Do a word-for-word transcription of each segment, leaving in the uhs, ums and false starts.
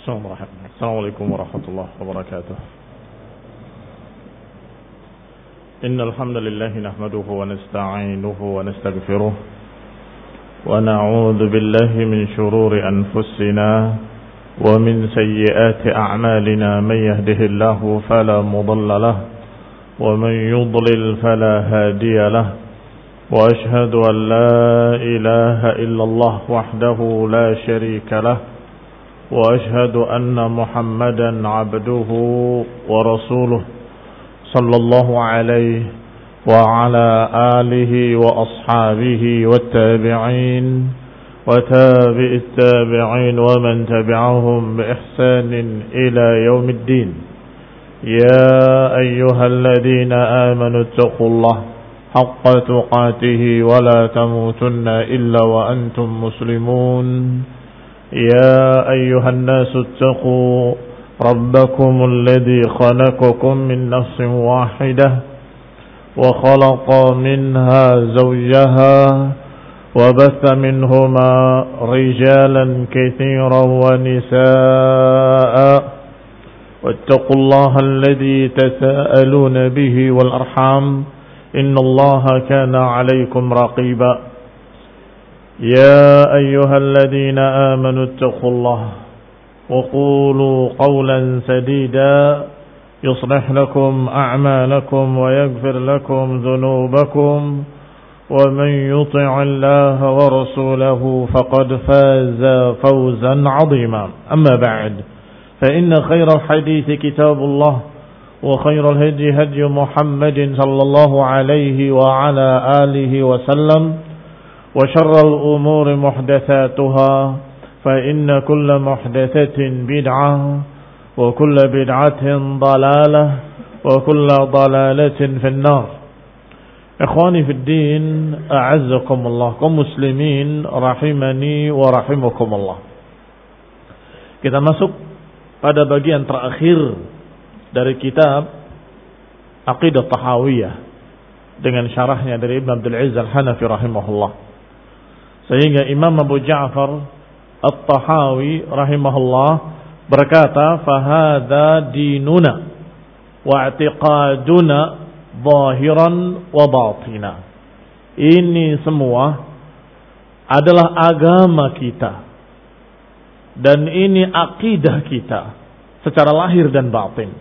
Assalamualaikum warahmatullahi wabarakatuh. Innal hamdalillah nahmaduhu wa nasta'inuhu wa nastaghfiruh wa na'udzu billahi min shururi anfusina wa min sayyiati a'malina man yahdihillahu fala mudilla lahu wa man yudlil fala hadiya lahu wa ashhadu an la ilaha illallah wahdahu la sharika lahu وأشهد أن محمدا عبده ورسوله صلى الله عليه وعلى آله وأصحابه والتابعين وتابع التابعين ومن تبعهم بإحسان إلى يوم الدين يا أيها الذين آمنوا اتقوا الله حق تقاته ولا تموتن إلا وأنتم مسلمون يا أيها الناس اتقوا ربكم الذي خلقكم من نفس واحدة وخلق منها زوجها وبث منهما رجالا كثيرا ونساء واتقوا الله الذي تساءلون به والأرحام إن الله كان عليكم رقيبا يا أيها الذين آمنوا اتقوا الله وقولوا قولا سديدا يصلح لكم أعمالكم ويغفر لكم ذنوبكم ومن يطع الله ورسوله فقد فاز فوزا عظيما أما بعد فإن خير الحديث كتاب الله وخير الهدي هدي محمد صلى الله عليه وعلى آله وسلم وشر الأمور محدثاتها فإن كل محدثة بدعة وكل بدعة ضلالة وكل ضلالة في النار. إخواني في الدين أعزكم الله كمسلمين رحمني ورحمكم الله. Kita masuk pada bagian terakhir dari kitab Aqidah Tahawiyah dengan syarahnya dari Ibn Abdul Aziz Al-Hanafi rahimahullah. Sehingga Imam Abu Ja'far At-Tahawi rahimahullah berkata, "Fahadha dinuna wa i'tiqaduna zahiran wa batina." Ini semua adalah agama kita dan ini akidah kita secara lahir dan batin.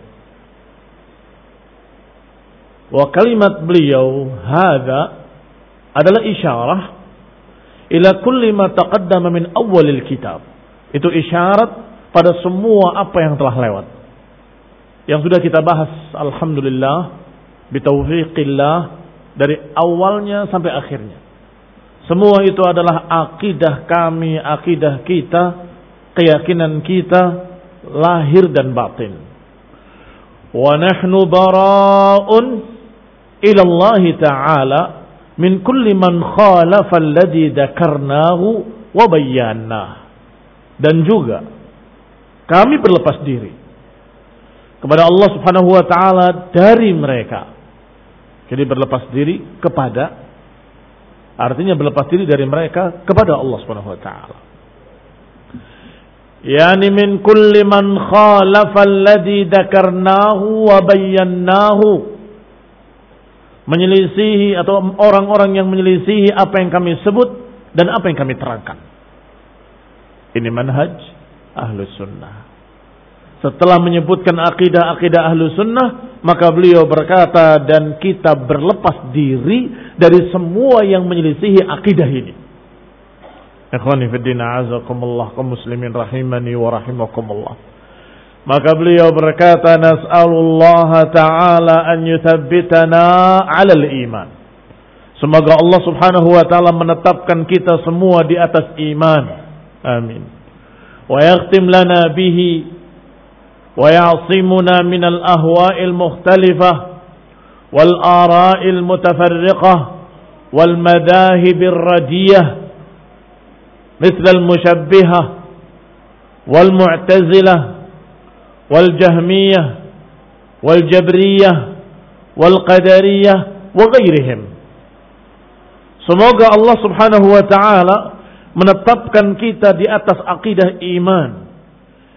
Wa kalimat beliau hadha adalah isyarah ila kulli ma taqaddama min awalil kitab. Itu isyarat pada semua apa yang telah lewat, yang sudah kita bahas alhamdulillah bitaufiqillah dari awalnya sampai akhirnya. Semua itu adalah akidah kami, akidah kita, keyakinan kita lahir dan batin. Wa nahnu bara'un ila Allah ta'ala min kulli man khalafa alladhi dzakarnahu wa bayyana. Dan juga kami berlepas diri kepada Allah Subhanahu wa taala dari mereka. Jadi berlepas diri kepada, artinya berlepas diri dari mereka kepada Allah Subhanahu wa taala. Yani min kulli man khalafa alladhi dzakarnahu wa bayyanahu, menyelisihi atau orang-orang yang menyelisihi apa yang kami sebut dan apa yang kami terangkan. Ini manhaj Ahlus Sunnah. Setelah menyebutkan akidah-akidah Ahlus Sunnah, maka beliau berkata, dan kita berlepas diri dari semua yang menyelisihi akidah ini. Ikhwani fiddin a'azakumullah, kaum muslimin rahimani wa rahimakumullah. Maka beliau berkata, nas'alullah ta'ala an yuthabbitana 'alal iman. Semoga Allah Subhanahu wa taala menetapkan kita semua di atas iman. Amin. Wa yakhtim lana bihi wa ya'simuna minal ahwa'il mukhtalifah wal ara'il mutafarriqah wal madahibir radiyah mithl al musyabbihah wal mu'tazilah wal jahmiyah wal jabriyah wal qadariyah wa ghairihim. Semoga Allah Subhanahu wa taala menetapkan kita di atas akidah iman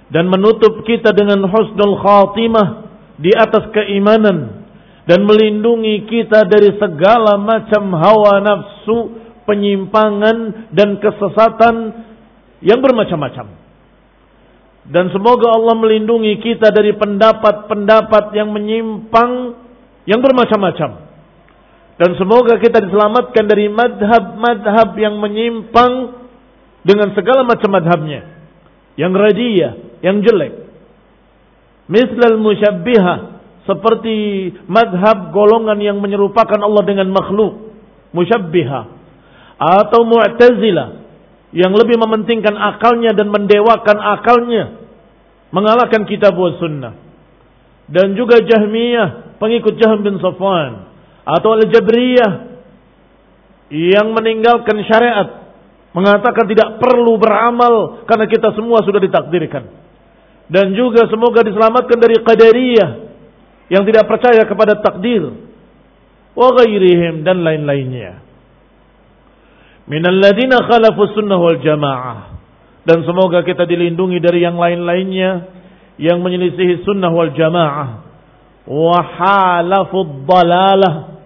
dan menutup kita dengan husnul khatimah di atas keimanan, dan melindungi kita dari segala macam hawa nafsu, penyimpangan dan kesesatan yang bermacam-macam. Dan semoga Allah melindungi kita dari pendapat-pendapat yang menyimpang yang bermacam-macam. Dan semoga kita diselamatkan dari madhab-madhab yang menyimpang dengan segala macam madhabnya, yang radiyah, yang jelek. Mislal musyabbihah, seperti madhab golongan yang menyerupakan Allah dengan makhluk, musyabbihah, atau mu'tazilah yang lebih mementingkan akalnya dan mendewakan akalnya, mengalahkan kitab wa sunnah. Dan juga Jahmiyah, pengikut Jahm bin Safwan, atau Al-Jabriyah yang meninggalkan syariat, mengatakan tidak perlu beramal karena kita semua sudah ditakdirkan. Dan juga semoga diselamatkan dari Qadariyah yang tidak percaya kepada takdir, wa ghairihim, dan lain-lainnya. Minal ladina khalafu sunnah wal jamaah. Dan semoga kita dilindungi dari yang lain-lainnya yang menyelisihi sunnah wal jamaah, wa halafu dhalalah,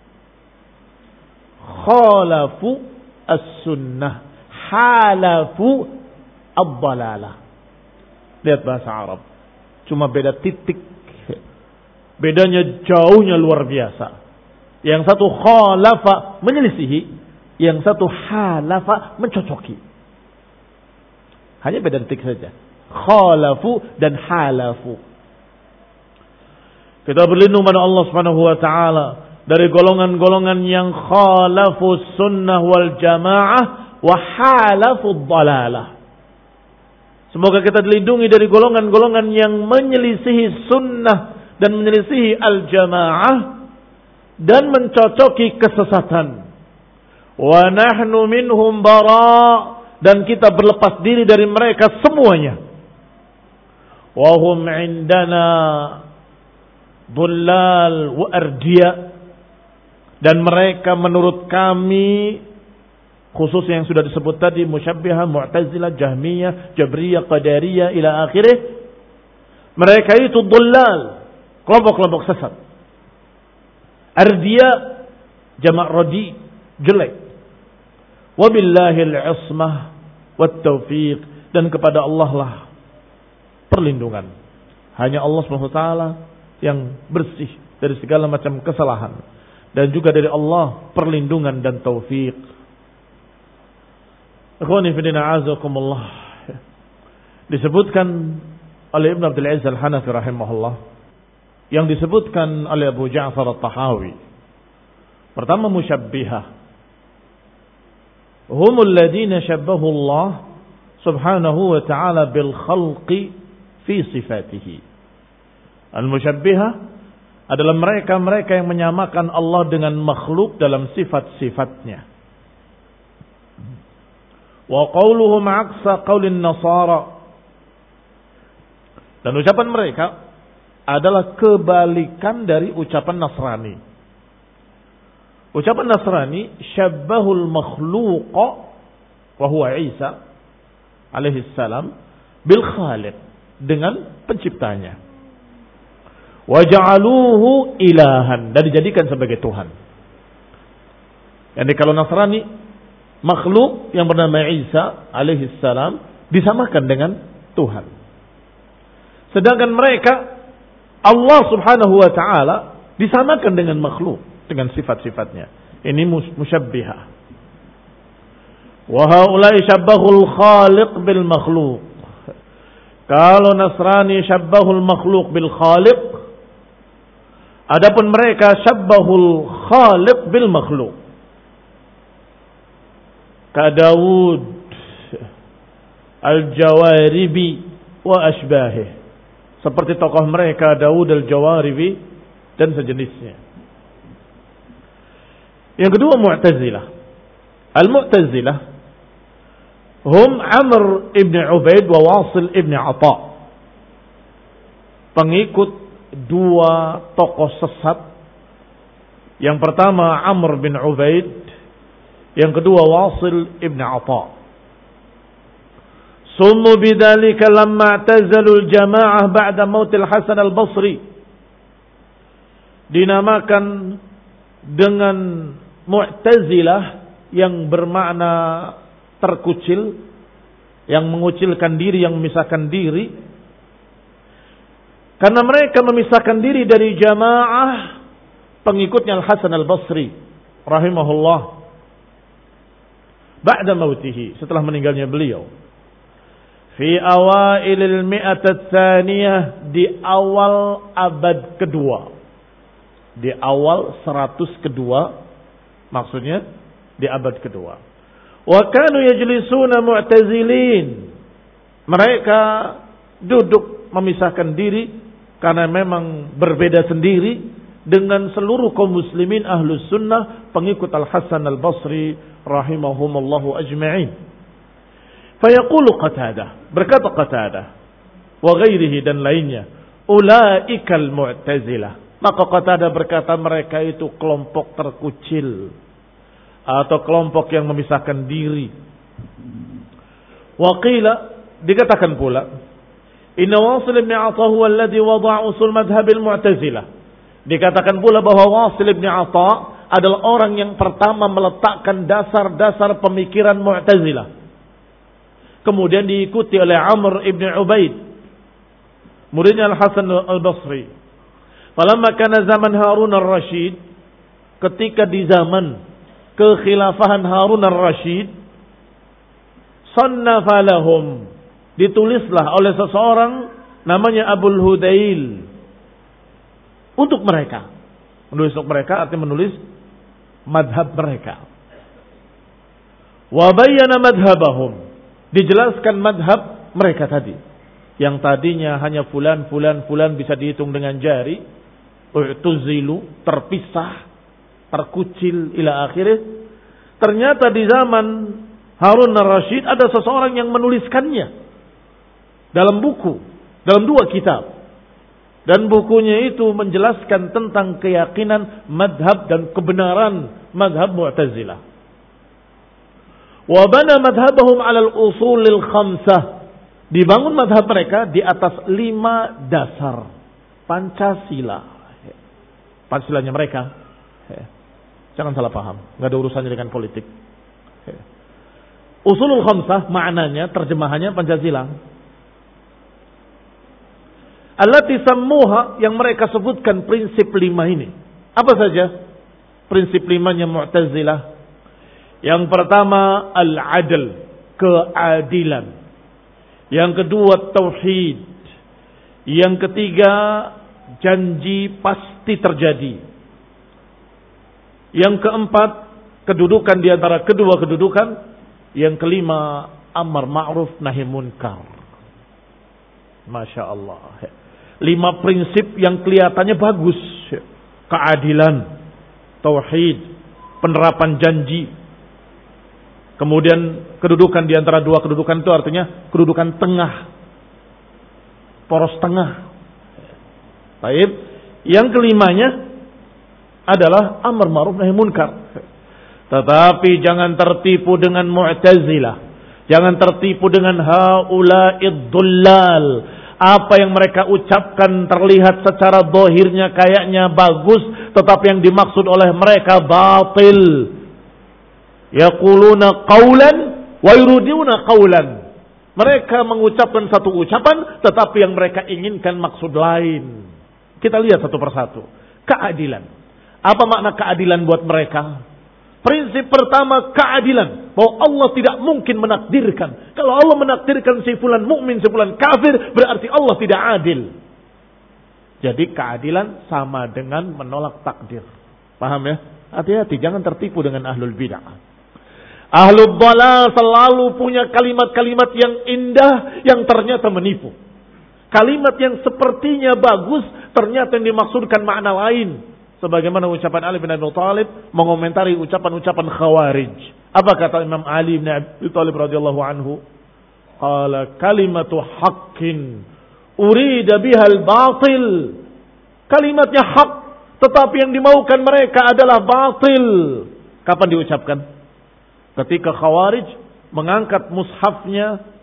khalafu as-sunnah, halafu ad-dhalalah. Lihat bahasa Arab, cuma beda titik, bedanya jauhnya luar biasa. Yang satu khalafa, menyelisihi, yang satu halafa, mencocoki. Hanya beda titik saja, khalafu dan halafu. Kita berlindung pada Allah Subhanahu wa taala dari golongan-golongan yang khalafu sunnah wal jamaah wa halafu dhalalah. Semoga kita dilindungi dari golongan-golongan yang menyelisihi sunnah dan menyelisihi al-jamaah dan mencocoki kesesatan. Wa nahnu minhum bara, dan kita berlepas diri dari mereka semuanya. Wa hum indana dhullal wa ardiya, dan mereka menurut kami, khususnya yang sudah disebut tadi, Musyabbihah, Mu'tazilah, Jahmiyah, Jabriyah, Qadariyah, ila akhirih, mereka itu dhullal, kelompok-kelompok sesat. Ardiya, jamak radi, jelek. Wabillahil ismah wat taufiq, dan kepada Allah lah perlindungan. Hanya Allah subhanahu wa taala yang bersih dari segala macam kesalahan, dan juga dari Allah perlindungan dan taufik. Ikhwani fillah azakumullah. Disebutkan oleh Ibn Abdul Aziz Al-Hanafi rahimahullah, yang disebutkan oleh Abu Ja'far At-Tahawi. Pertama, musyabbihah, humul ladina syabbahu Allah subhanahu wa ta'ala bil khalqi fi sifatihi. Al-musyabbihah adalah mereka-mereka yang menyamakan Allah dengan makhluk dalam sifat-sifatnya. Wa qawluhum aqsa qawlin nasara, dan ucapan mereka adalah kebalikan dari ucapan Nasrani. Ucapan Nasrani, syabbahul makhluqa wa huwa Isa alaihi salam bil khaliq, dengan penciptanya. Wa ja'aluhu ilahan, dan dijadikan sebagai Tuhan. Jadi kalau Nasrani, makhluk yang bernama Isa alaihi salam disamakan dengan Tuhan. Sedangkan mereka, Allah subhanahu wa ta'ala disamakan dengan makhluk, dengan sifat-sifatnya. Ini musyabbihah. Wa haulai syabbahul khaliq bil makhluk. Kalau Nasrani syabbahul makhluk bil khaliq, adapun mereka syabbahul khaliq bil makhluk. Ka Daud al-Jawaribi wa ashbahih, seperti tokoh mereka Daud al-Jawaribi dan sejenisnya. Yang kedua, Mu'tazilah. Al-Mu'tazilah hum Amr ibn Ubaid wa Wasil ibn Atha, pengikut dua tokoh sesat. Yang pertama Amr bin Ubaid, yang kedua Wasil ibn Atha. Summu bidzalika lamma i'tazalul jamaah ba'da mautil Hasan al-Basri. Dinamakan dengan Mu'tazilah yang bermakna terkucil, yang mengucilkan diri, yang memisahkan diri. Karena mereka memisahkan diri dari jamaah pengikutnya Al-Hasan al-Basri rahimahullah ba'da mautihi, setelah meninggalnya beliau. Fi awailil mi'at ats-tsaniyah, di awal abad kedua. Di awal seratus kedua, maksudnya di abad kedua. Wa kanu yajlisuna mu'tazilin. Mereka duduk memisahkan diri karena memang berbeda sendiri dengan seluruh kaum muslimin ahlus sunnah pengikut Al-Hasan al-Basri rahimahumullahu ajma'in. Fayaqulu Qatadah, berkata Qatadah wa ghairihi dan lainnya, ulaikal mu'tazilah. Maka Qatadah berkata mereka itu kelompok terkucil atau kelompok yang memisahkan diri. Wa qila, dikatakan pula, inna Wasil ibn Atha huwa alladhi wada'a usul madhhab al-mu'tazilah. Dikatakan pula bahwa Wasil ibn Atha adalah orang yang pertama meletakkan dasar-dasar pemikiran Mu'tazilah. Kemudian diikuti oleh Amr ibn Ubaid, muridnya Al-Hasan al-Basri. Falamma kana zaman Harun ar-Rasyid, ketika di zaman kekhilafahan Harun ar-Rasyid, sannafa lahum, ditulislah oleh seseorang namanya Abul Hudail untuk mereka. Menulis untuk mereka artinya menulis madhab mereka. Wa bayyana madhabahum, dijelaskan madhab mereka tadi. Yang tadinya hanya fulan, fulan, fulan bisa dihitung dengan jari. U'tuzilu, terpisah, terkucil ila akhirnya. Ternyata di zaman Harun ar-Rasyid ada seseorang yang menuliskannya dalam buku, dalam dua kitab. Dan bukunya itu menjelaskan tentang keyakinan madhab dan kebenaran madhab Mu'tazilah. Wa bana madhabahum alal usulil khamsah, dibangun madhab mereka di atas lima dasar Pancasila. Pancasilanya mereka, jangan salah paham, nggak ada urusannya dengan politik. Usulul khamsah maknanya, terjemahannya Pancasila. Allati sammuha, yang mereka sebutkan prinsip lima ini. Apa saja prinsip limanya Mu'tazilah? Yang pertama al-adl, keadilan. Yang kedua tauhid. Yang ketiga janji pasti terjadi. Yang keempat kedudukan di antara kedua kedudukan. Yang kelima amar ma'ruf nahi munkar. Masya Allah. Lima prinsip yang kelihatannya bagus. Keadilan, tauhid, penerapan janji. Kemudian kedudukan di antara dua kedudukan itu artinya kedudukan tengah. Poros tengah. Baik. Yang kelimanya adalah amar ma'ruf nahi munkar. Tetapi jangan tertipu dengan Mu'tazilah. Jangan tertipu dengan haula'id dhullal. Apa yang mereka ucapkan terlihat secara zahirnya kayaknya bagus, tetapi yang dimaksud oleh mereka batil. Yaquluna qawlan wa yuriduna qawlan. Mereka mengucapkan satu ucapan, tetapi yang mereka inginkan maksud lain. Kita lihat satu persatu. Keadilan. Apa makna keadilan buat mereka? Prinsip pertama keadilan, bahwa Allah tidak mungkin menakdirkan. Kalau Allah menakdirkan si fulan mukmin, si fulan kafir, berarti Allah tidak adil. Jadi keadilan sama dengan menolak takdir. Paham ya? Hati-hati, jangan tertipu dengan ahlul bid'ah. Ahlul dhalal selalu punya kalimat-kalimat yang indah yang ternyata menipu. Kalimat yang sepertinya bagus ternyata yang dimaksudkan makna lain. Sebagaimana ucapan Ali bin Abi Thalib mengomentari ucapan-ucapan Khawarij. Apa kata Imam Ali bin Abi Thalib radhiyallahu anhu? Qala kalimatu haqqin urida bihal batil. Kalimatnya hak, tetapi yang dimaukan mereka adalah batil. Kapan diucapkan? Ketika Khawarij mengangkat mushafnya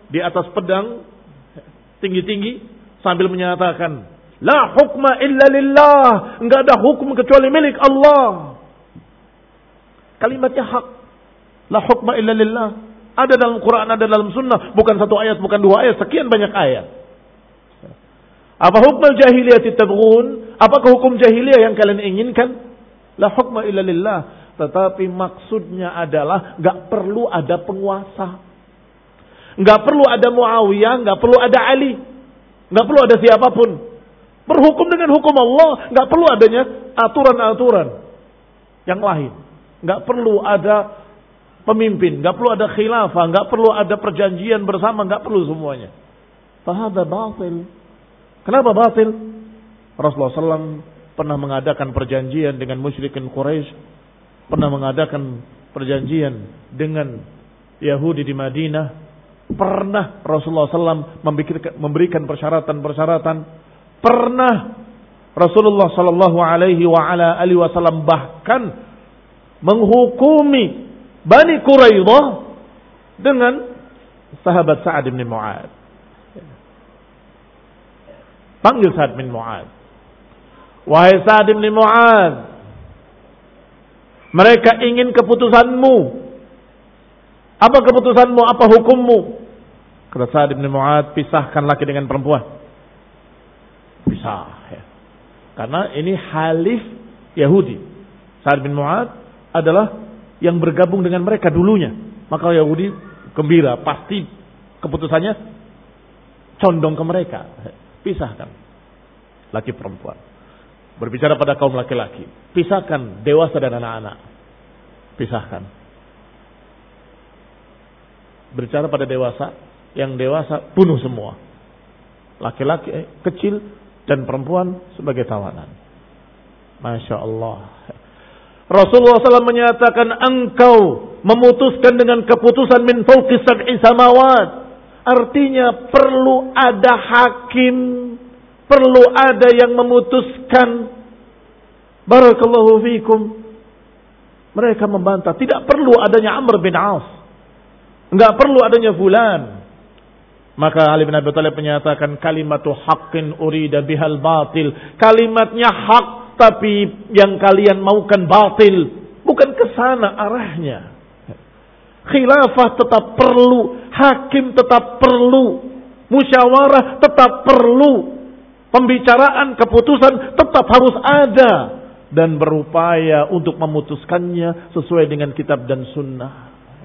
di atas pedang tinggi-tinggi sambil menyatakan, la hukma illa lillah, enggak ada hukum kecuali milik Allah. Kalimatnya hak. La hukma illa lillah. Ada dalam Quran, ada dalam sunnah. Bukan satu ayat, bukan dua ayat, sekian banyak ayat. Apa hukum jahiliyah tabghun? Apakah hukum jahiliyah yang kalian inginkan? La hukma illa lillah. Tetapi maksudnya adalah enggak perlu ada penguasa. Enggak perlu ada Muawiyah, enggak perlu ada Ali. Enggak perlu ada siapapun. Berhukum dengan hukum Allah, enggak perlu adanya aturan-aturan yang lain. Enggak perlu ada pemimpin, enggak perlu ada khilafah, enggak perlu ada perjanjian bersama, enggak perlu semuanya. Fahadha batil. Kenapa batil? Rasulullah shallallahu alaihi wasallam pernah mengadakan perjanjian dengan musyrikin Quraisy, pernah mengadakan perjanjian dengan Yahudi di Madinah, pernah Rasulullah shallallahu alaihi wasallam memberikan persyaratan-persyaratan, pernah Rasulullah shallallahu alaihi wasallam bahkan menghukumi Bani Quraidah dengan sahabat Sa'ad bin Mu'adz. Panggil Sa'ad bin Mu'adz. Wahai Sa'ad bin Mu'adz, mereka ingin keputusanmu. Apa keputusanmu? Apa hukummu? Kata Sa'ad bin Mu'adz, pisahkan laki dengan perempuan. Pisah. Ya. Karena ini halif Yahudi. Sa'ad bin Mu'adz adalah yang bergabung dengan mereka dulunya. Maka Yahudi gembira. Pasti keputusannya condong ke mereka. Pisahkan laki perempuan. Berbicara pada kaum laki-laki, pisahkan dewasa dan anak-anak. Pisahkan. Berbicara pada dewasa, yang dewasa bunuh semua. Laki-laki eh, kecil dan perempuan sebagai tawanan. Masya Allah. Rasulullah shallallahu alaihi wasallam menyatakan, engkau memutuskan dengan keputusan min fawqi sab'i samawat. Artinya perlu ada hakim, perlu ada yang memutuskan. Barakallahu fikum. Mereka membantah, tidak perlu adanya Amr bin As, enggak perlu adanya fulan. Maka Ali bin Abi Thalib menyatakan, kalimatu haqqin urida bihal batil. Kalimatnya hak, tapi yang kalian maukan batil. Bukan ke sana arahnya. Khilafah tetap perlu, hakim tetap perlu, musyawarah tetap perlu, pembicaraan, keputusan tetap harus ada, dan berupaya untuk memutuskannya sesuai dengan kitab dan sunnah.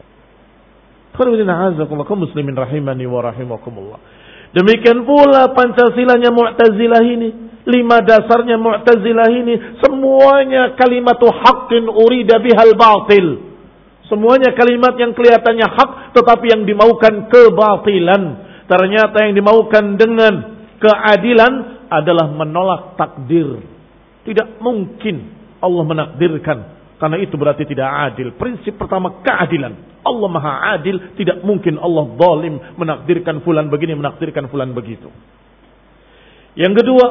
Kaum muslimin rahimani wa rahimakumullah. Demikian pula Pancasilanya Mu'tazilah ini, lima dasarnya Mu'tazilah ini, semuanya kalimatu haqqin urida bihal batil. Semuanya kalimat yang kelihatannya hak, tetapi yang dimaukan kebatilan. Ternyata yang dimaukan dengan keadilan adalah menolak takdir. Tidak mungkin Allah menakdirkan, karena itu berarti tidak adil. Prinsip pertama, keadilan. Allah maha adil, tidak mungkin Allah zalim menakdirkan fulan begini, menakdirkan fulan begitu. Yang kedua,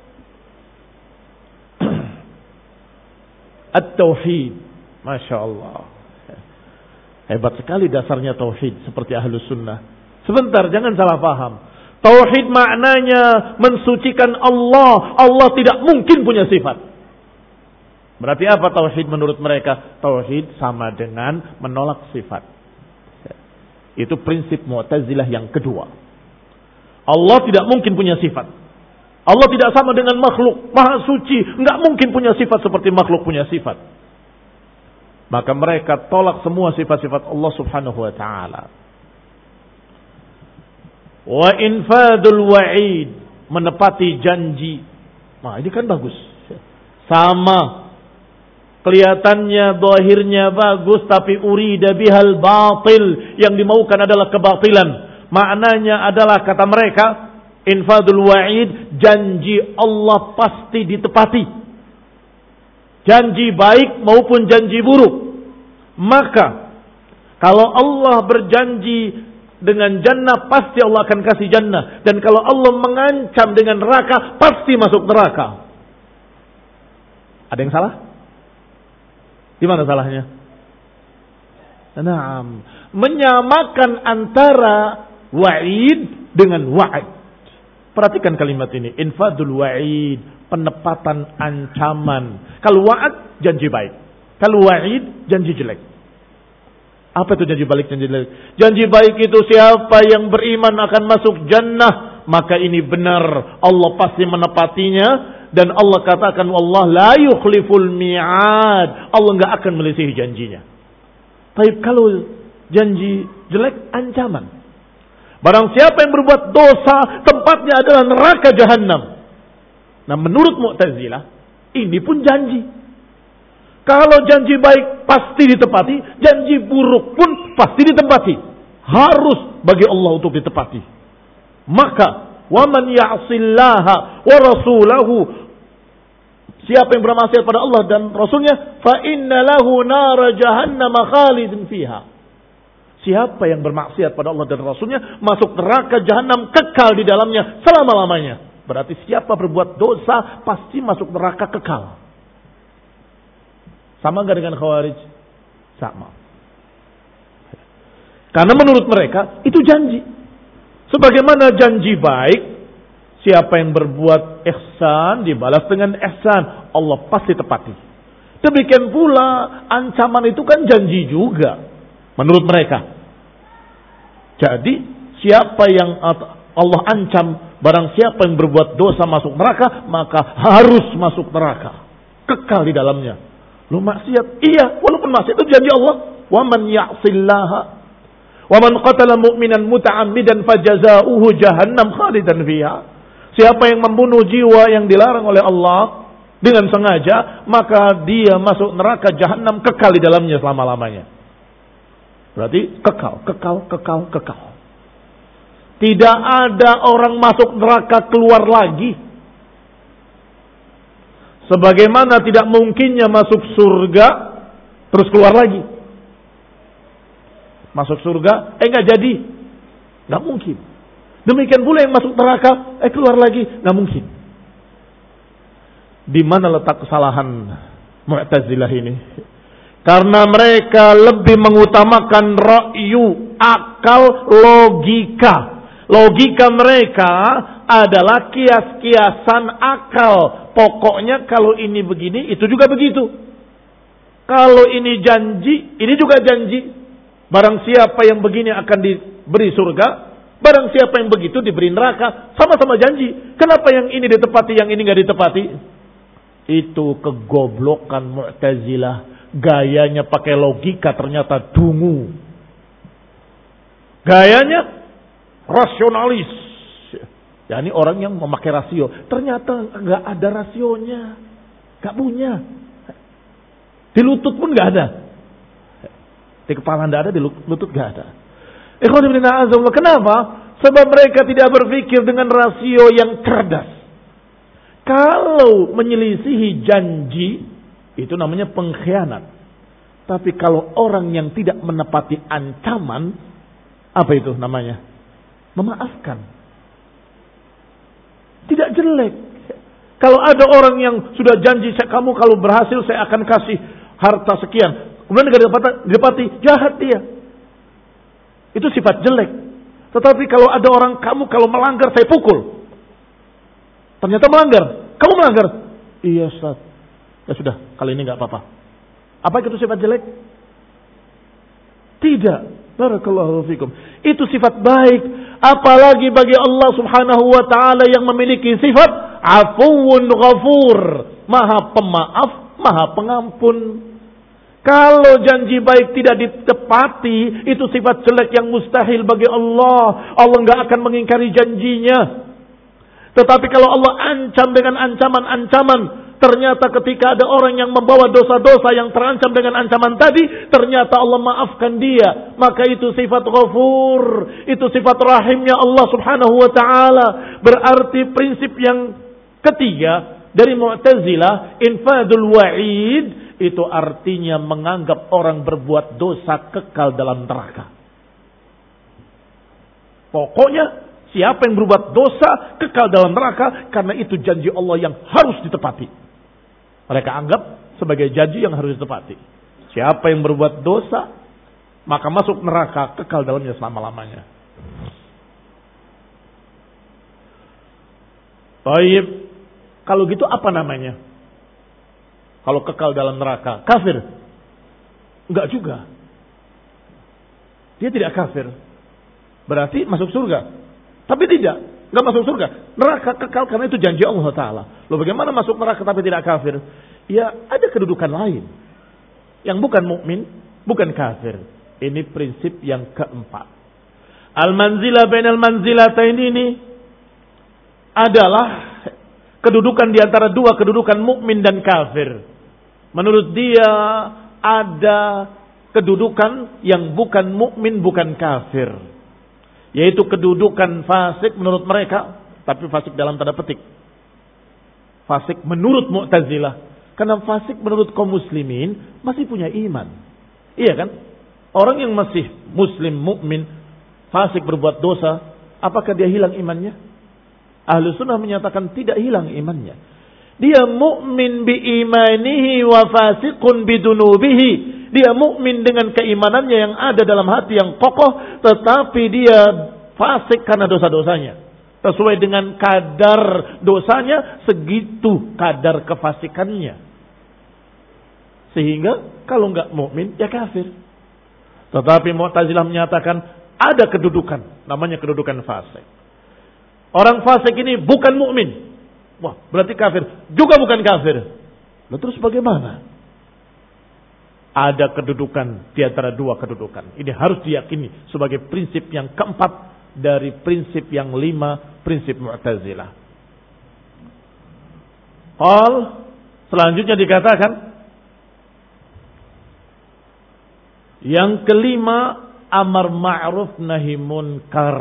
at-tauhid. Masya Allah. Hebat sekali dasarnya tauhid, seperti ahlus sunnah. Sebentar, jangan salah paham. Tauhid maknanya mensucikan Allah. Allah tidak mungkin punya sifat. Berarti apa tauhid menurut mereka? Tauhid sama dengan menolak sifat. Itu prinsip Mu'tazilah yang kedua. Allah tidak mungkin punya sifat. Allah tidak sama dengan makhluk, maha suci, enggak mungkin punya sifat seperti makhluk punya sifat. Maka mereka tolak semua sifat-sifat Allah subhanahu wa ta'ala. Wa infadul wa'id, menepati janji. Nah, ini kan bagus. Sama. Kelihatannya, zahirnya bagus, tapi urida bihal batil. Yang dimaukan adalah kebatilan. Maknanya adalah, kata mereka, infadul wa'id, janji Allah pasti ditepati. Janji baik maupun janji buruk. Maka kalau Allah berjanji dengan jannah, pasti Allah akan kasih jannah. Dan kalau Allah mengancam dengan neraka, pasti masuk neraka. Ada yang salah? Di mana salahnya? Naam, menyamakan antara wa'id dengan wa'id. Perhatikan kalimat ini. Infadul wa'id. Penepatan ancaman. Kalau wa'ad, janji baik. Kalau wa'id, janji jelek. Apa itu janji baik, janji jelek? Janji baik itu siapa yang beriman akan masuk jannah. Maka ini benar. Allah pasti menepatinya. Dan Allah katakan, Allah la yukhliful mi'ad. Allah enggak akan melisihi janjinya. Tapi kalau janji jelek, ancaman. Barang siapa yang berbuat dosa, tempatnya adalah neraka jahanam. Nah, menurut Mu'tazilah, ini pun janji. Kalau janji baik pasti ditepati, janji buruk pun pasti ditepati. Harus bagi Allah untuk ditepati. Maka, wa man ya'sillaha wa rasulahu, siapa yang bermaksiat pada Allah dan Rasulnya, fa inna lahu nara jahannam khalidin fiha. Siapa yang bermaksiat pada Allah dan Rasulnya, masuk neraka jahanam kekal di dalamnya selama-lamanya. Berarti siapa berbuat dosa, pasti masuk neraka kekal. Sama enggak dengan Khawarij? Sama. Karena menurut mereka, itu janji. Sebagaimana janji baik, siapa yang berbuat ihsan dibalas dengan ihsan. Allah pasti tepati. Demikian pula ancaman itu kan janji juga. Menurut mereka. Jadi siapa yang Allah ancam, barang siapa yang berbuat dosa masuk neraka, maka harus masuk neraka. Kekal di dalamnya. Lu maksiat? Iya, walaupun maksiat itu janji Allah. Wa man ya'sillaha wa man qatala mu'minan muta'ammidan fajaza'uhu jahannam khalidan fiha. Siapa yang membunuh jiwa yang dilarang oleh Allah dengan sengaja, maka dia masuk neraka jahanam kekal di dalamnya selama-lamanya. Berarti kekal, kekal, kekal, kekal. Tidak ada orang masuk neraka keluar lagi. Sebagaimana tidak mungkinnya masuk surga terus keluar lagi. Masuk surga, eh nggak jadi, nggak mungkin. Demikian pula yang masuk neraka, eh keluar lagi, nggak mungkin. Di mana letak kesalahan Mu'tazilah ini? Karena mereka lebih mengutamakan ra'yu, akal, logika. Logika mereka adalah kias-kiasan akal. Pokoknya kalau ini begini, itu juga begitu. Kalau ini janji, ini juga janji. Barang siapa yang begini akan diberi surga. Barang siapa yang begitu diberi neraka. Sama-sama janji. Kenapa yang ini ditepati, yang ini gak ditepati? Itu kegoblokan Mu'tazilah. Gayanya pakai logika ternyata dungu. Gayanya rasionalis. Ya ini orang yang memakai rasio. Ternyata gak ada rasionya. Gak punya. Di lutut pun gak ada. Di kepala tidak ada, di lutut gak ada. Kenapa? Sebab mereka tidak berpikir dengan rasio yang cerdas. Kalau menyelisihi janji, itu namanya pengkhianat. Tapi kalau orang yang tidak menepati ancaman, apa itu namanya? Memaafkan. Tidak jelek. Kalau ada orang yang sudah janji, kamu kalau berhasil saya akan kasih harta sekian. Kemudian tidak didapati, jahat dia. Itu sifat jelek. Tetapi kalau ada orang, kamu kalau melanggar saya pukul. Ternyata melanggar. Kamu melanggar. Iya Ustaz. Ya sudah, kali ini gak apa-apa. Apa itu sifat jelek? Tidak. Barakallahu fikum. Itu sifat baik. Apalagi bagi Allah subhanahu wa ta'ala yang memiliki sifat afuwun ghafur. Maha pemaaf, maha pengampun. Kalau janji baik tidak ditepati, itu sifat jelek yang mustahil bagi Allah. Allah enggak akan mengingkari janjinya. Tetapi kalau Allah ancam dengan ancaman-ancaman, ternyata ketika ada orang yang membawa dosa-dosa yang terancam dengan ancaman tadi, ternyata Allah maafkan dia. Maka itu sifat ghafur, itu sifat rahimnya Allah subhanahu wa ta'ala. Berarti prinsip yang ketiga dari Mu'tazilah, infadul wa'id, itu artinya menganggap orang berbuat dosa kekal dalam neraka. Pokoknya siapa yang berbuat dosa kekal dalam neraka, karena itu janji Allah yang harus ditepati. Mereka anggap sebagai janji yang harus ditepati. Siapa yang berbuat dosa, maka masuk neraka kekal dalamnya selama-lamanya. Baik, kalau gitu apa namanya? Kalau kekal dalam neraka, kafir? Enggak juga. Dia tidak kafir. Berarti masuk surga. Tapi tidak, enggak masuk surga. Neraka kekal karena itu janji Allah Ta'ala. Loh bagaimana masuk neraka tapi tidak kafir? Ya ada kedudukan lain. Yang bukan mukmin, bukan kafir. Ini prinsip yang keempat. Al-manzilah bainal manzilatain ini adalah kedudukan di antara dua kedudukan mukmin dan kafir. Menurut dia ada kedudukan yang bukan mukmin, bukan kafir. Yaitu kedudukan fasik menurut mereka, tapi fasik dalam tanda petik. Fasik menurut Mu'tazilah. Karena fasik menurut kaum muslimin masih punya iman. Iya kan? Orang yang masih muslim, mukmin, fasik berbuat dosa, apakah dia hilang imannya? Ahlu sunnah menyatakan tidak hilang imannya. Dia mukmin bi imanihi wa fasiqun bidunubihi. Dia mukmin dengan keimanannya yang ada dalam hati yang kokoh, tetapi dia fasik karena dosa-dosanya. Sesuai dengan kadar dosanya, segitu kadar kefasikannya. Sehingga kalau enggak mukmin ya kafir. Tetapi Mu'tazilah menyatakan ada kedudukan, namanya kedudukan fasik. Orang fasik ini bukan mukmin. Wah, berarti kafir. Juga bukan kafir. Lalu terus bagaimana? Ada kedudukan di antara dua kedudukan. Ini harus diyakini sebagai prinsip yang keempat dari prinsip yang lima, prinsip Mu'tazilah. Qal, selanjutnya dikatakan yang kelima, amar ma'ruf nahi munkar.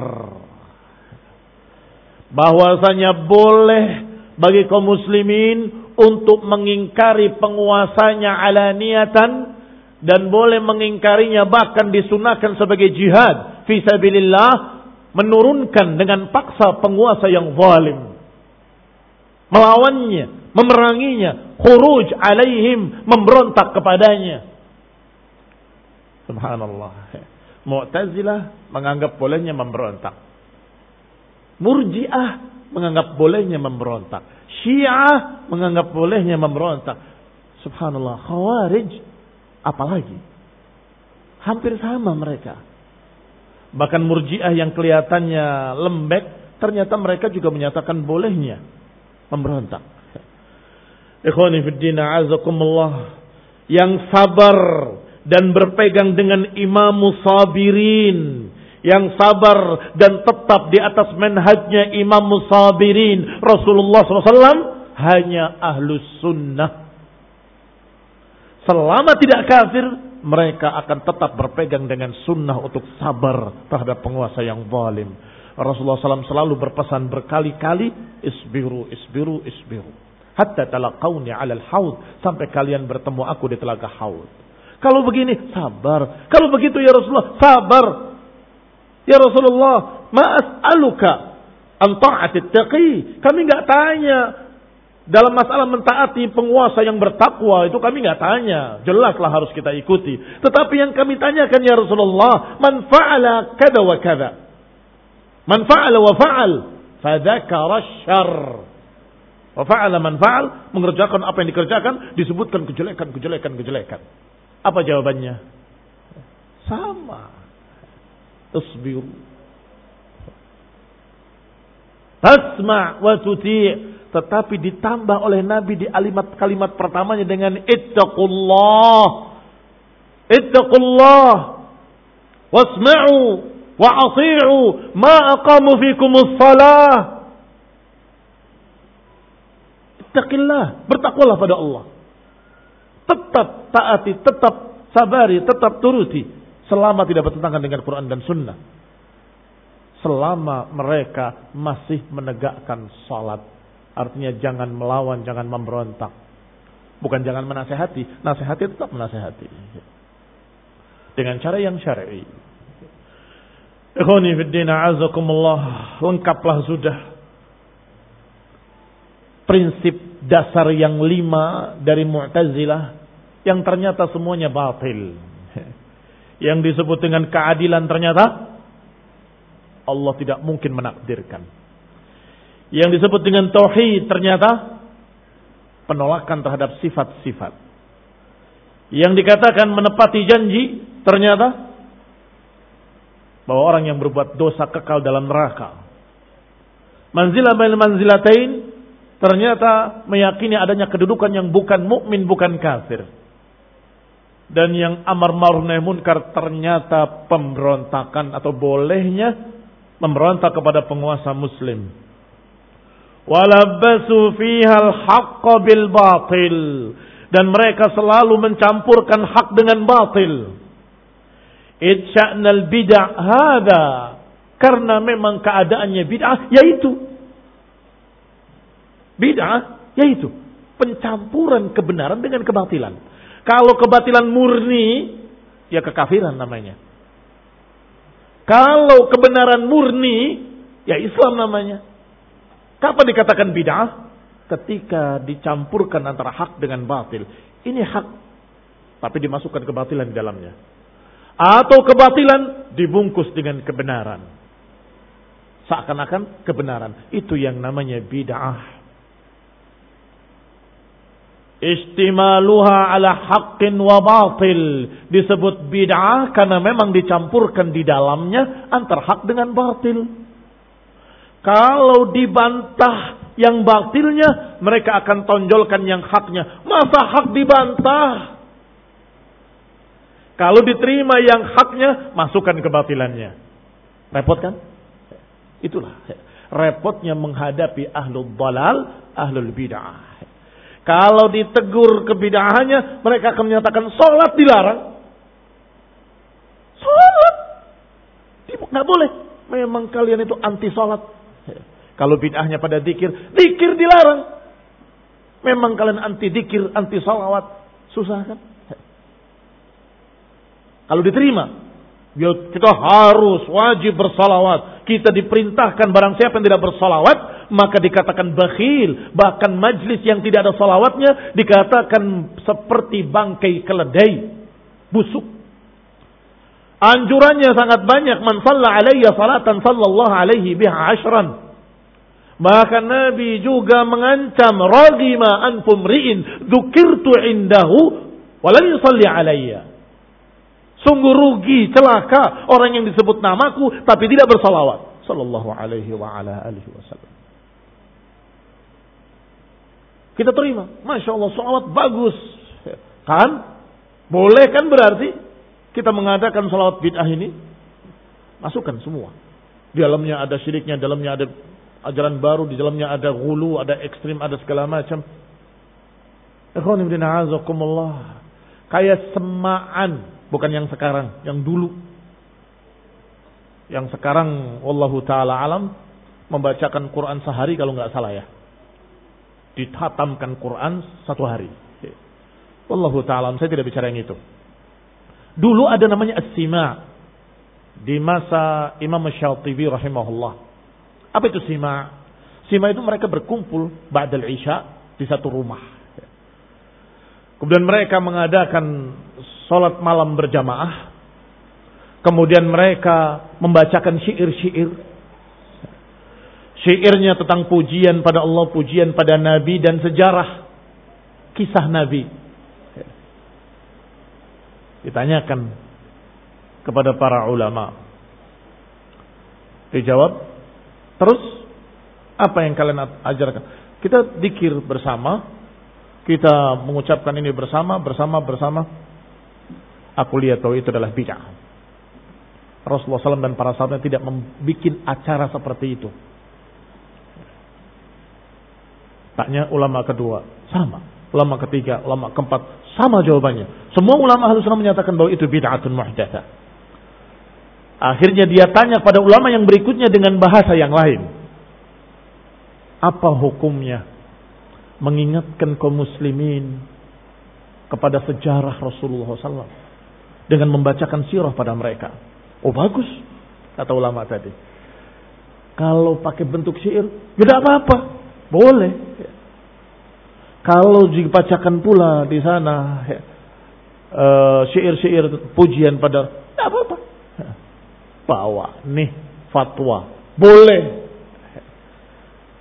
Bahwasanya boleh bagi kaum muslimin untuk mengingkari penguasanya alaniatan dan boleh mengingkarinya, bahkan disunahkan sebagai jihad fi sabilillah, menurunkan dengan paksa penguasa yang zalim, melawannya, memeranginya, khuruj alaihim, memberontak kepadanya. Subhanallah. Mu'tazilah menganggap bolehnya memberontak. Murji'ah menganggap bolehnya memberontak. Syiah menganggap bolehnya memberontak. Subhanallah. Khawarij apalagi. Hampir sama mereka. Bahkan Murji'ah yang kelihatannya lembek, ternyata mereka juga menyatakan bolehnya memberontak. Ikhwani fiddin a'azakumullah. Yang sabar dan berpegang dengan imamus sabirin, yang sabar dan tetap di atas manhajnya imamus sabirin Rasulullah shallallahu alaihi wasallam, hanya ahlus sunnah. Selama tidak kafir, mereka akan tetap berpegang dengan sunnah untuk sabar terhadap penguasa yang zalim. Rasulullah shallallahu alaihi wasallam selalu berpesan berkali-kali, isbiru, isbiru, isbiru, hatta talaqawni alal haud, sampai kalian bertemu aku di telaga haud. Kalau begini, sabar. Kalau begitu ya Rasulullah, sabar. Ya Rasulullah, ma as'aluka an ta'atit taqi. Kami enggak tanya dalam masalah mentaati penguasa yang bertakwa, itu kami enggak tanya. Jelaslah harus kita ikuti. Tetapi yang kami tanyakan ya Rasulullah, man fa'ala kada wa kada. Man fa'ala wa fa'al, fadzakara syarr. Wa fa'ala man fa'al, mengerjakan apa yang dikerjakan, disebutkan kejelekan, kejelekan, kejelekan. Apa jawabannya? Sama. Tasbir. Tasma' wa tuti'. Tetapi ditambah oleh Nabi di kalimat pertamanya dengan ittaqullah. Ittaqullah. Wasma'u wa ati'u ma aqamu fikumus salah. Ittaqillah. Bertakwalah pada Allah. Tetap taati, tetap sabari, tetap turuti. Selama tidak bertentangan dengan Quran dan Sunnah. Selama mereka masih menegakkan salat. Artinya jangan melawan, jangan memberontak. Bukan jangan menasehati. Nasehati tetap menasehati. Dengan cara yang syar'i. Ikhwani fiddin a'azakumullah. Lengkaplah sudah prinsip dasar yang lima dari Mu'tazilah, yang ternyata semuanya batil. Yang disebut dengan keadilan ternyata Allah tidak mungkin menakdirkan. Yang disebut dengan tauhid ternyata penolakan terhadap sifat-sifat. Yang dikatakan menepati janji ternyata bahwa orang yang berbuat dosa kekal dalam neraka. Manzilah bail manzilatain ternyata meyakini adanya kedudukan yang bukan mukmin, bukan kafir. Dan yang amar ma'ruf nahi munkar ternyata pemberontakan atau bolehnya memberontak kepada penguasa muslim. Walabbasu fihal haqqa bil batil, dan mereka selalu mencampurkan hak dengan batil. Itsya'nal bid'ah hada, karena memang keadaannya bid'ah yaitu bid'ah yaitu pencampuran kebenaran dengan kebatilan. Kalau kebatilan murni ya kekafiran namanya. Kalau kebenaran murni ya Islam namanya. Kapan dikatakan bid'ah? Ketika dicampurkan antara hak dengan batil. Ini hak, tapi dimasukkan kebatilan di dalamnya. Atau kebatilan dibungkus dengan kebenaran. Seakan-akan kebenaran. Itu yang namanya bid'ah. Istimaluha ala haqqin wa batil. Disebut bid'ah karena memang dicampurkan di dalamnya antara hak dengan batil. Kalau dibantah yang batilnya, mereka akan tonjolkan yang haknya. Masa hak dibantah? Kalau diterima yang haknya, masukkan kebatilannya. Repot kan? Itulah repotnya menghadapi ahlul dalal, ahlul bid'ah. Kalau ditegur kebid'ahannya, mereka akan menyatakan sholat dilarang. Sholat nggak boleh. Memang kalian itu anti sholat. Kalau bid'ahnya pada zikir, zikir dilarang. Memang kalian anti zikir, anti salawat. Susah kan? Kalau diterima, kita harus wajib bersalawat. Kita diperintahkan barang siapa yang tidak bersalawat, maka dikatakan bakhil. Bahkan majlis yang tidak ada salawatnya dikatakan seperti bangkai keledai, busuk. Anjurannya sangat banyak. Man shalla alayya salatan sallallahu alaihi biha ashran. Maka Nabi juga mengancam ragima anfum ri'in dzukirtu indahu walam yusalli alayya. Sungguh rugi, celaka orang yang disebut namaku tapi tidak bersalawat sallallahu alaihi wa ala alihi wasallam. Kita terima, Masya Allah, salawat bagus. Kan? Boleh kan berarti kita mengadakan salawat bid'ah ini? Masukkan semua. Di dalamnya ada syiriknya, di dalamnya ada ajaran baru, di dalamnya ada ghulu, ada ekstrim, ada segala macam. Ikhwan ibn a'azakumullah. Kayak semaan, bukan yang sekarang, yang dulu. Yang sekarang wallahu taala alam membacakan Quran sehari kalau nggak salah ya. Ditatamkan Quran satu hari. Wallahu taala alam, saya tidak bicara yang itu. Dulu ada namanya as-sima' di masa Imam Syatibi rahimahullah. Apa itu sima? Sima itu mereka berkumpul ba'dal isya di satu rumah. Kemudian mereka mengadakan salat malam berjamaah. Kemudian mereka membacakan syair-syair. Syairnya tentang pujian pada Allah, pujian pada Nabi dan sejarah kisah Nabi. Ditanyakan kepada para ulama. Dijawab, terus apa yang kalian ajarkan? Kita zikir bersama, kita mengucapkan ini bersama, bersama, bersama. Aku lihat bahwa itu adalah bid'ah. Rasulullah shallallahu alaihi wasallam dan para sahabatnya tidak membuat acara seperti itu. Tanya ulama kedua, sama. Ulama ketiga, ulama keempat, sama jawabannya. Semua ulama Ahlus Sunnah menyatakan bahwa itu bid'atun muhdatsah. Akhirnya dia tanya pada ulama yang berikutnya dengan bahasa yang lain. Apa hukumnya mengingatkan kaum muslimin kepada sejarah Rasulullah shallallahu alaihi wasallam dengan membacakan sirah pada mereka? Oh bagus, kata ulama tadi. Kalau pakai bentuk syair, tidak apa-apa, boleh. Kalau dibacakan pula di sana uh, syair-syair pujian pada, tidak apa-apa. Bawa nih fatwa, boleh.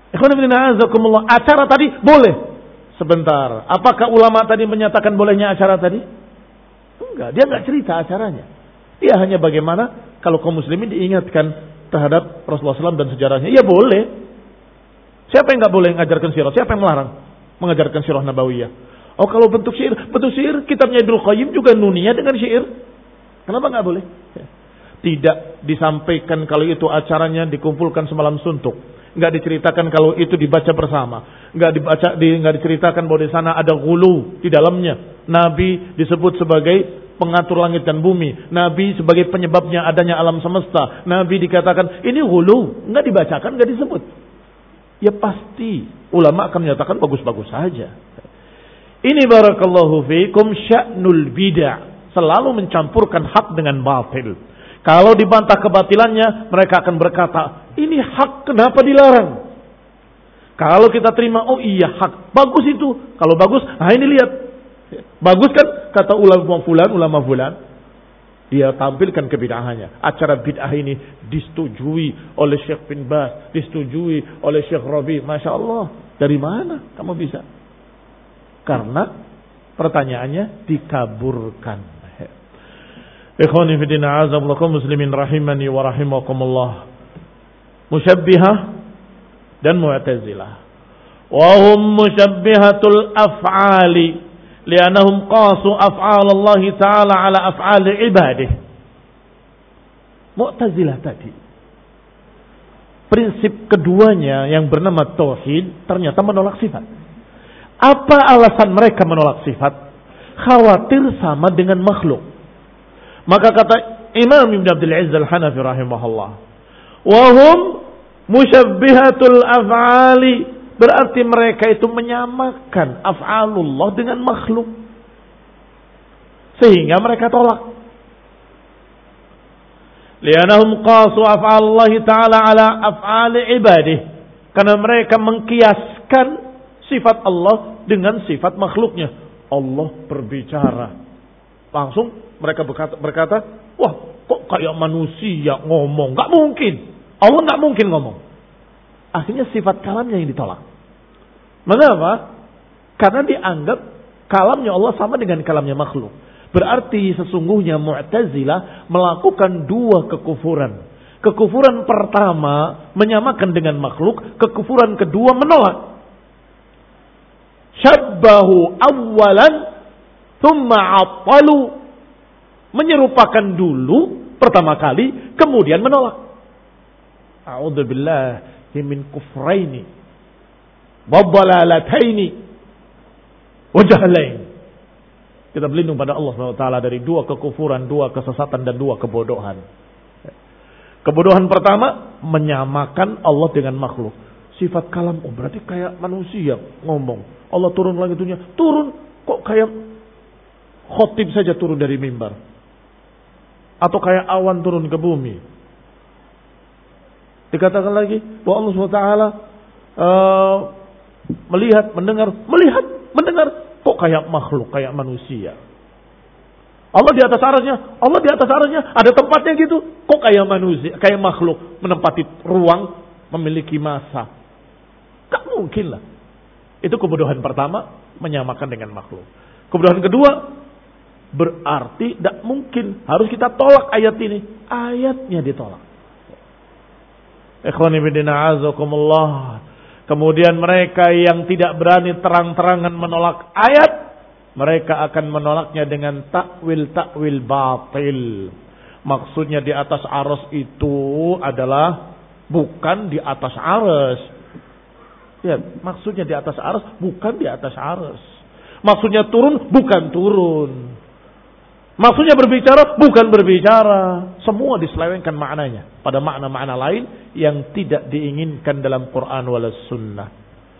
Ikhwan fillah azakumullah, acara tadi boleh. Sebentar, apakah ulama tadi menyatakan bolehnya acara tadi? Enggak, dia enggak cerita acaranya. Dia hanya bagaimana kalau kaum muslimin diingatkan terhadap Rasulullah shallallahu alaihi wasallam dan sejarahnya. Ya boleh. Siapa yang enggak boleh mengajarkan sirah? Siapa yang melarang mengajarkan sirah nabawiyah? Oh, kalau bentuk syair, bentuk syair kitabnya Ibnu Qayyim juga nuniyah dengan syair. Kenapa enggak boleh? Tidak disampaikan kalau itu acaranya dikumpulkan semalam suntuk. Enggak diceritakan kalau itu dibaca bersama. Enggak dibaca di, enggak diceritakan bahwa di sana ada ghulu di dalamnya. Nabi disebut sebagai pengatur langit dan bumi. Nabi sebagai penyebabnya adanya alam semesta. Nabi dikatakan ini ghulu, enggak dibacakan, enggak disebut. Ya pasti ulama akan menyatakan bagus-bagus saja. Ini barakallahu fiikum sya'nul bid'ah, selalu mencampurkan hak dengan batil. Kalau dibantah kebatilannya, mereka akan berkata, ini hak, kenapa dilarang? Kalau kita terima, oh iya hak, bagus itu. Kalau bagus, nah ini lihat. Bagus kan, kata ulama fulan, ulama fulan. Dia tampilkan kebid'ahannya. Acara bid'ah ini disetujui oleh Syekh bin Baz, disetujui oleh Syekh Rabi. Masya Allah, dari mana kamu bisa? Karena pertanyaannya dikaburkan. Ikhwani fi din a'azakumullah muslimin rahimani wa rahimakumullah. Musyabbihah dan Mu'tazilah. Wa hum musyabbihatul af'ali li'annahum qasu af'al Allah Ta'ala 'ala af'al ibadihi. Mu'tazilah tadi, prinsip keduanya yang bernama tauhid ternyata menolak sifat. Apa alasan mereka menolak sifat? Khawatir sama dengan makhluk. Maka kata Imam Ibn Abdul Aziz Al-Hanafi rahimahullah, wahum musyabbihatul af'ali, berarti mereka itu menyamakan af'alullah dengan makhluk, sehingga mereka tolak. Lianahum qasu af'alullah ta'ala ala af'ali ibadih, karena mereka mengkiaskan sifat Allah dengan sifat makhluknya. Allah berbicara, langsung mereka berkata, berkata, wah kok kayak manusia ngomong. Gak mungkin. Allah gak mungkin ngomong. Akhirnya sifat kalamnya yang ditolak. Mengapa? Karena dianggap kalamnya Allah sama dengan kalamnya makhluk. Berarti sesungguhnya Mu'tazilah melakukan dua kekufuran. Kekufuran pertama menyamakan dengan makhluk. Kekufuran kedua menolak. Syabbahu awalan thumma attalu, menyerupakan dulu pertama kali, kemudian menolak. A'udzubillahi min kufraini wa dhalalataini wa jahlain. Kita berlindung pada Allah subhanahu wa taala dari dua kekufuran, dua kesesatan dan dua kebodohan. Kebodohan pertama menyamakan Allah dengan makhluk. Sifat kalam, oh berarti kayak manusia ngomong. Allah turun langit dunia, turun kok kayak khotib saja turun dari mimbar. Atau kayak awan turun ke bumi. Dikatakan lagi bahwa Allah subhanahu wa taala uh, melihat, mendengar, melihat, mendengar, kok kayak makhluk, kayak manusia. Allah di atas arasnya, Allah di atas arasnya, ada tempatnya gitu, kok kayak manusia, kayak makhluk, menempati ruang, memiliki masa. Gak mungkin lah. Itu kebodohan pertama, menyamakan dengan makhluk. Kebodohan kedua, berarti tidak mungkin, harus kita tolak ayat ini. Ayatnya ditolak. Ikhwani bidina azakumullah. Kemudian mereka yang tidak berani terang-terangan menolak ayat, mereka akan menolaknya dengan takwil-takwil batil. Maksudnya di atas arsy itu adalah bukan di atas arsy. Ya, maksudnya di atas arsy bukan di atas arsy. Maksudnya turun bukan turun. Maksudnya berbicara bukan berbicara. Semua diselewengkan maknanya pada makna-makna lain yang tidak diinginkan dalam Quran wal Sunnah.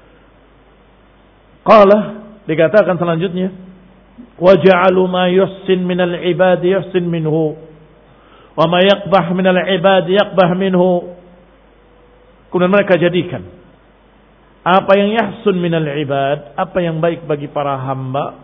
Qala, dikatakan selanjutnya, wa ja'alu ma yuhsin minal ibadi yuhsin minhu wa ma yaqbah minal ibadi yaqbah minhu. Kemudian mereka jadikan apa yang yahsun minal ibad, apa yang baik bagi para hamba,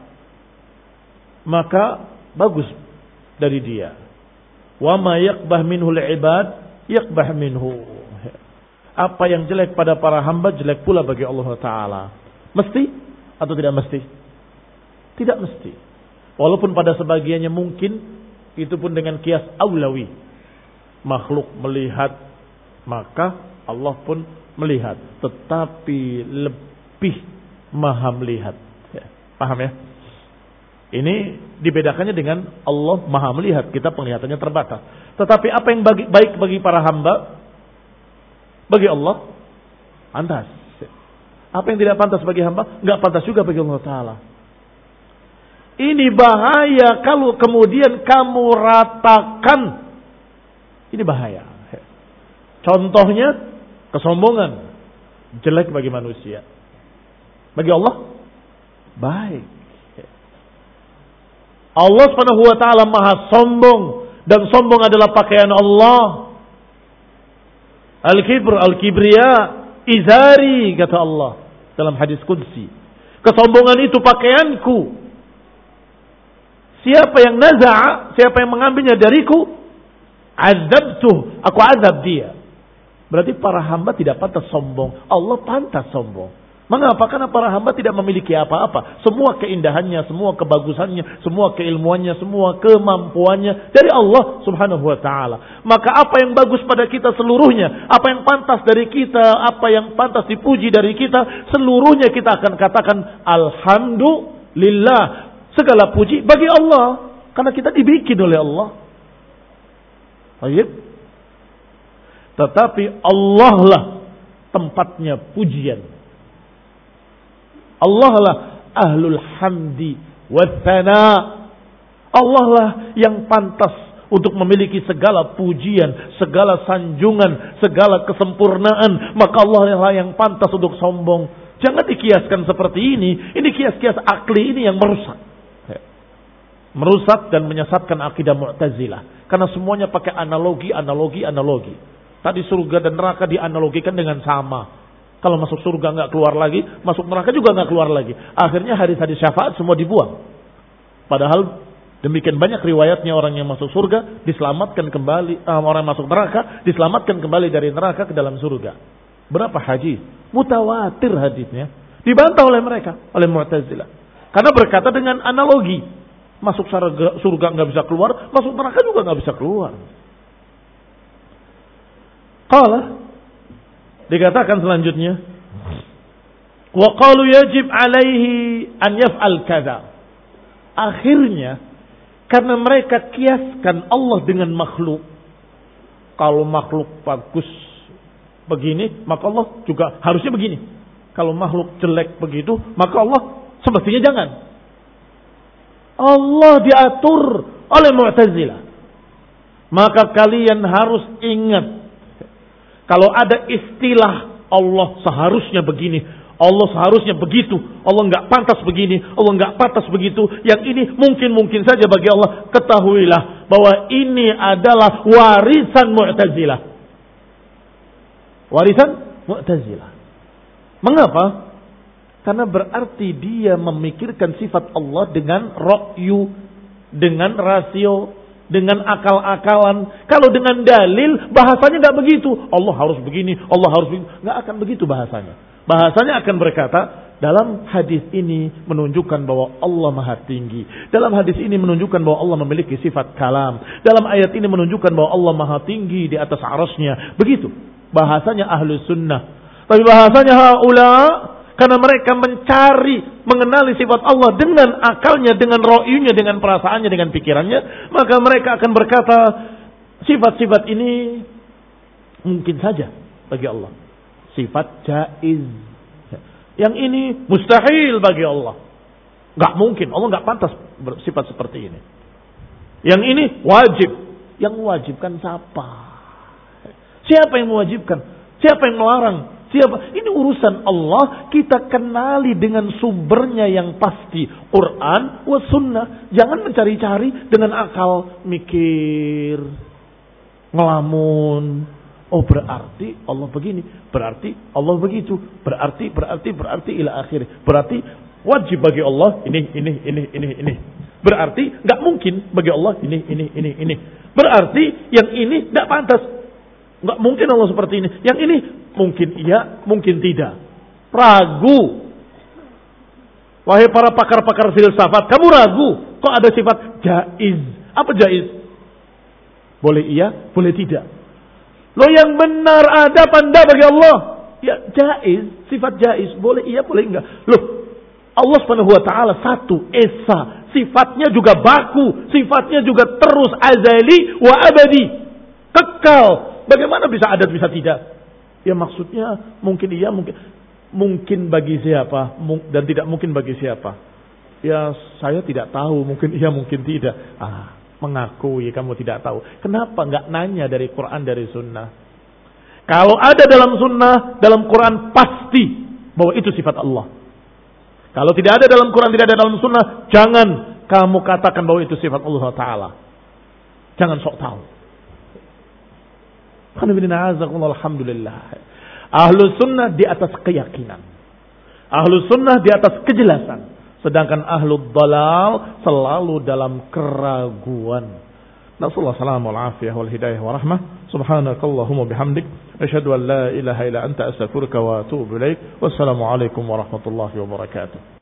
maka bagus dari dia. Wa ma yaqbah minhu al-ibad yaqbah minhu. apa yang jelek pada para hamba jelek pula bagi Allah Ta'ala. Mesti atau tidak mesti? Tidak mesti. Walaupun pada sebagiannya mungkin, itu pun dengan kias aulawi. Makhluk melihat, maka Allah pun melihat. Tetapi lebih maha melihat. Ya, paham ya? Ini dibedakannya dengan Allah maha melihat. Kita penglihatannya terbatas. Tetapi apa yang bagi, baik bagi para hamba, bagi Allah pantas. Apa yang tidak pantas bagi hamba, enggak pantas juga bagi Allah Ta'ala. Ini bahaya kalau kemudian kamu ratakan. Ini bahaya. Contohnya kesombongan, jelek bagi manusia. Bagi Allah baik. Allah Subhanahu wa taala maha sombong, dan sombong adalah pakaian Allah. Al-kibr, al-kibriya, izari, kata Allah dalam hadis qudsi. Kesombongan itu pakaianku. Siapa yang naza'a, siapa yang mengambilnya dariku, azabtuh, aku azab dia. Berarti para hamba tidak pantas sombong. Allah pantas sombong. Mengapa? Karena para hamba tidak memiliki apa-apa. Semua keindahannya, semua kebagusannya, semua keilmuannya, semua kemampuannya dari Allah Subhanahu wa ta'ala. Maka apa yang bagus pada kita seluruhnya, apa yang pantas dari kita, apa yang pantas dipuji dari kita, seluruhnya kita akan katakan alhamdulillah. Segala puji bagi Allah. Karena kita dibikin oleh Allah. Baik. Tetapi Allah lah tempatnya pujian. Allah lah ahlul hamdi wa thana. Allah lah yang pantas untuk memiliki segala pujian, segala sanjungan, segala kesempurnaan. Maka Allah lah yang pantas untuk sombong. Jangan dikiaskan seperti ini. Ini kias-kias akli ini yang merusak. Merusak dan menyesatkan akidah Mu'tazilah. Karena semuanya pakai analogi, analogi, analogi. Tadi surga dan neraka dianalogikan dengan sama. Kalau masuk surga nggak keluar lagi, masuk neraka juga nggak keluar lagi. Akhirnya hadis-hadis syafaat semua dibuang. Padahal demikian banyak riwayatnya orang yang masuk surga diselamatkan kembali, uh, orang yang masuk neraka diselamatkan kembali dari neraka ke dalam surga. Berapa hadis? Mutawatir hadisnya. Dibantah oleh mereka, oleh Mu'tazilah. Karena berkata dengan analogi. Masuk surga nggak bisa keluar, masuk neraka juga nggak bisa keluar. Qala, dikatakan selanjutnya, wa qalu yajib alaihi an yaf'al kadza. Akhirnya, karena mereka kiaskan Allah dengan makhluk. Kalau makhluk bagus begini, maka Allah juga harusnya begini. Kalau makhluk jelek begitu, maka Allah semestinya jangan. Allah diatur oleh Mu'tazilah. Maka kalian harus ingat, kalau ada istilah Allah seharusnya begini, Allah seharusnya begitu, Allah nggak pantas begini, Allah nggak pantas begitu, yang ini mungkin-mungkin saja bagi Allah, ketahuilah bahwa ini adalah warisan Mu'tazilah. Warisan Mu'tazilah. Mengapa? Karena berarti dia memikirkan sifat Allah dengan ra'yu, dengan rasio, dengan akal-akalan. Kalau dengan dalil, bahasanya nggak begitu. Allah harus begini, Allah harus begini. Nggak akan begitu bahasanya. Bahasanya akan berkata, dalam hadis ini menunjukkan bahwa Allah maha tinggi. Dalam hadis ini menunjukkan bahwa Allah memiliki sifat kalam. Dalam ayat ini menunjukkan bahwa Allah maha tinggi di atas arasnya. Begitu. Bahasanya ahlu sunnah. Tapi bahasanya haula, karena mereka mencari, mengenali sifat Allah dengan akalnya, dengan ro'yunya, dengan perasaannya, dengan pikirannya. Maka mereka akan berkata, sifat-sifat ini mungkin saja bagi Allah. Sifat jaiz. Yang ini mustahil bagi Allah. Gak mungkin, Allah gak pantas bersifat seperti ini. Yang ini wajib. Yang mewajibkan siapa? Siapa yang mewajibkan? Siapa yang melarang? Siapa? Ini urusan Allah, kita kenali dengan sumbernya yang pasti. Quran wa sunnah. Jangan mencari-cari dengan akal, mikir, ngelamun. Oh berarti Allah begini, berarti Allah begitu, berarti, berarti, berarti ila akhir. Berarti wajib bagi Allah ini, ini, ini, ini, ini. Berarti gak mungkin bagi Allah ini, ini, ini, ini. Berarti yang ini gak pantas. Gak mungkin Allah seperti ini. Yang ini Mungkin iya, mungkin tidak. Ragu. Wahai para pakar-pakar filsafat, kamu ragu. Kok ada sifat jaiz? Apa jaiz? Boleh iya, boleh tidak. Loh yang benar ada panda bagi Allah. Ya jaiz, sifat jaiz. Boleh iya, boleh enggak. Loh, Allah Subhanahu wa taala satu, esa. Sifatnya juga baku, sifatnya juga terus azali wa abadi. Kekal. Bagaimana bisa ada bisa tidak? Ya maksudnya mungkin iya, mungkin mungkin bagi siapa dan tidak mungkin bagi siapa. Ya saya tidak tahu, mungkin iya mungkin tidak. Ah, mengakui kamu tidak tahu. Kenapa enggak nanya dari Quran, dari sunnah? Kalau ada dalam sunnah, dalam Quran pasti bahwa itu sifat Allah. Kalau tidak ada dalam Quran, tidak ada dalam sunnah, jangan kamu katakan bahwa itu sifat Allah Ta'ala. Jangan sok tahu. Alhamdulillah. Ahlus sunnah di atas keyakinan. Ahlus sunnah di atas kejelasan. Sedangkan ahlul dalal selalu dalam keraguan. Nasallahu salam wal afiyah wal hidayah wa rahmah. Subhanakallahumma bihamdik. Asyhadu an la ilaha illa anta astaghfiruka wa atubu ilaik. Wassalamu alaikum warahmatullahi wabarakatuh.